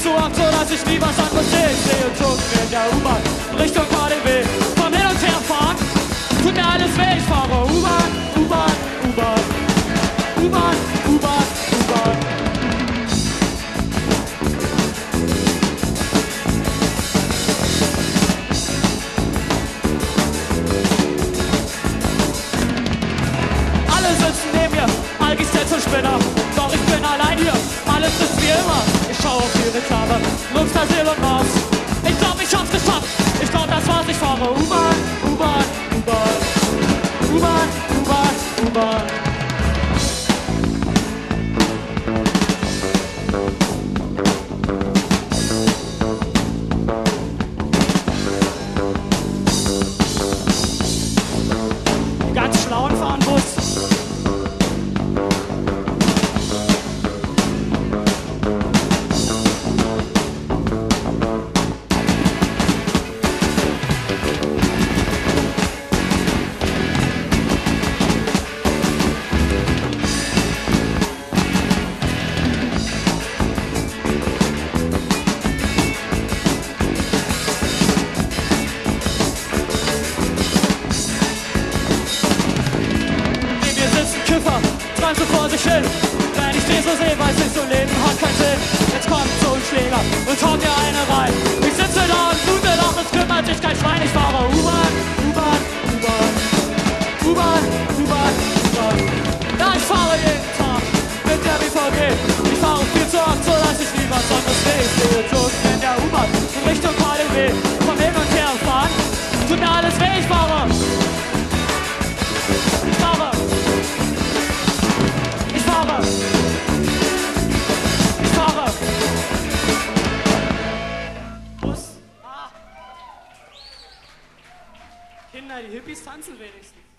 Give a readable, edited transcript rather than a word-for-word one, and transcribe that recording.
zu Angst, so dass ich nie was anderes sehe. Ich sehe Jungen in der U-Bahn Richtung KDW. Vom Hin- und Herfahren tut mir alles weh. Ich fahre U-Bahn, U-Bahn, U-Bahn, U-Bahn, U-Bahn, U-Bahn. Alle sitzen neben mir, Algis und Spinner. Doch ich bin allein hier, alles ist wie immer. Ich schaue auf die Reklame, Lufthansa und Mars. Ich glaub, ich hab's geschafft, ich glaub, das war's. Ich fahre U-Bahn, U-Bahn, U-Bahn, U-Bahn, U-Bahn, U-Bahn. Ganz schlau und fahren Bus. Kiffer, treiben so vor sich hin. Wenn ich den so sehe, weiß ich, so Leben hat keinen Sinn. Jetzt kommt so ein Schläger und haut mir eine rein. Ich sitze da und blute, doch es kümmert sich kein Schwein. Ich fahre U-Bahn, U-Bahn, U-Bahn, U-Bahn, U-Bahn, U-Bahn. Ja, ich fahre jeden Tag mit der BVG. Ich fahre viel zu oft, so dass ich nie was anderes sehe. Ich sehe Jungen in der U-Bahn in Richtung KDW. Vom Hin- und Herfahren tut mir alles weh. Ich fahre. Bus. Ah. Kinder, die Hippies tanzen wenigstens.